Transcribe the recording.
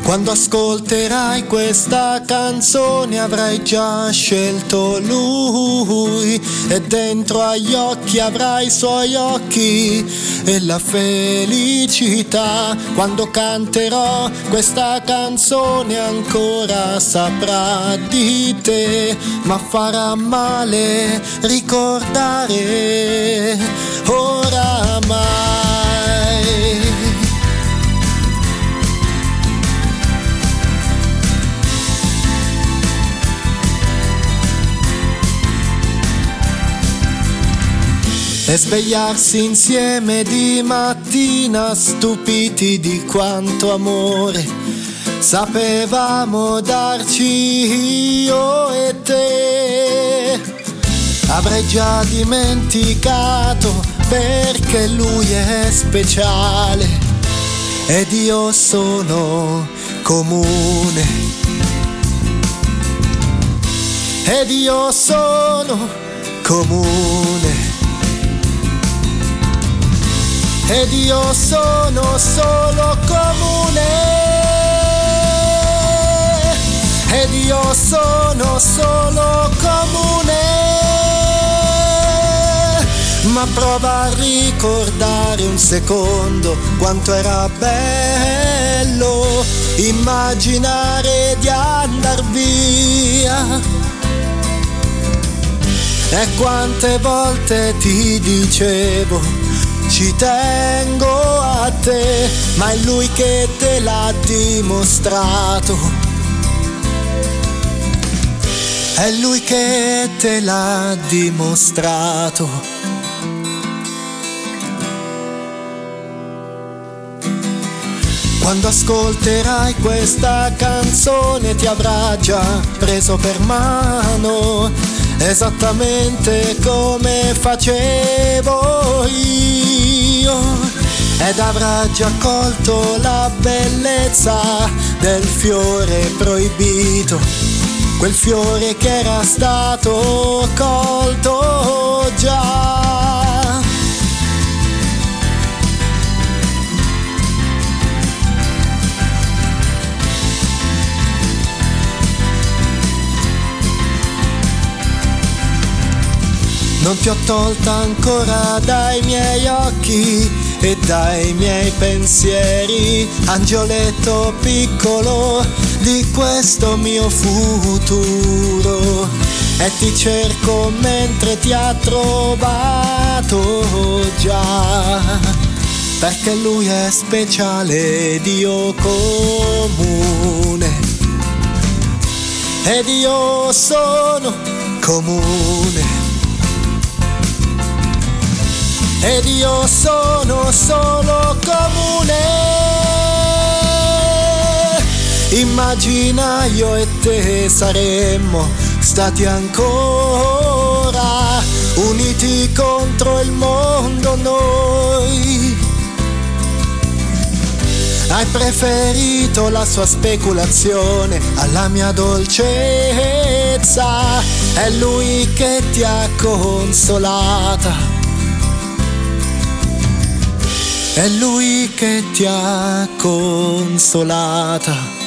Quando ascolterai questa canzone avrai già scelto lui, e dentro agli occhi avrai i suoi occhi e la felicità. Quando canterò questa canzone ancora saprà di te, ma farà male ricordare oramai. E svegliarsi insieme di mattina stupiti di quanto amore sapevamo darci io e te. Avrei già dimenticato perché lui è speciale ed io sono comune. Ed io sono comune. Ed io sono solo comune. Ed io sono solo comune. Ma prova a ricordare un secondo quanto era bello immaginare di andar via. E quante volte ti dicevo ci tengo a te, ma è lui che te l'ha dimostrato. È lui che te l'ha dimostrato. Quando ascolterai questa canzone ti avrà già preso per mano, esattamente come facevo io, ed avrà già colto la bellezza del fiore proibito, quel fiore che era stato colto già. Non ti ho tolta ancora dai miei occhi e dai miei pensieri, angioletto piccolo di questo mio futuro, e ti cerco mentre ti ha trovato già, perché lui è speciale ed io comune. Ed io sono comune. Ed io sono solo comune. Immagina io e te saremmo stati ancora uniti contro il mondo noi. Hai preferito la sua speculazione alla mia dolcezza, è lui che ti ha consolata. È lui che ti ha consolata.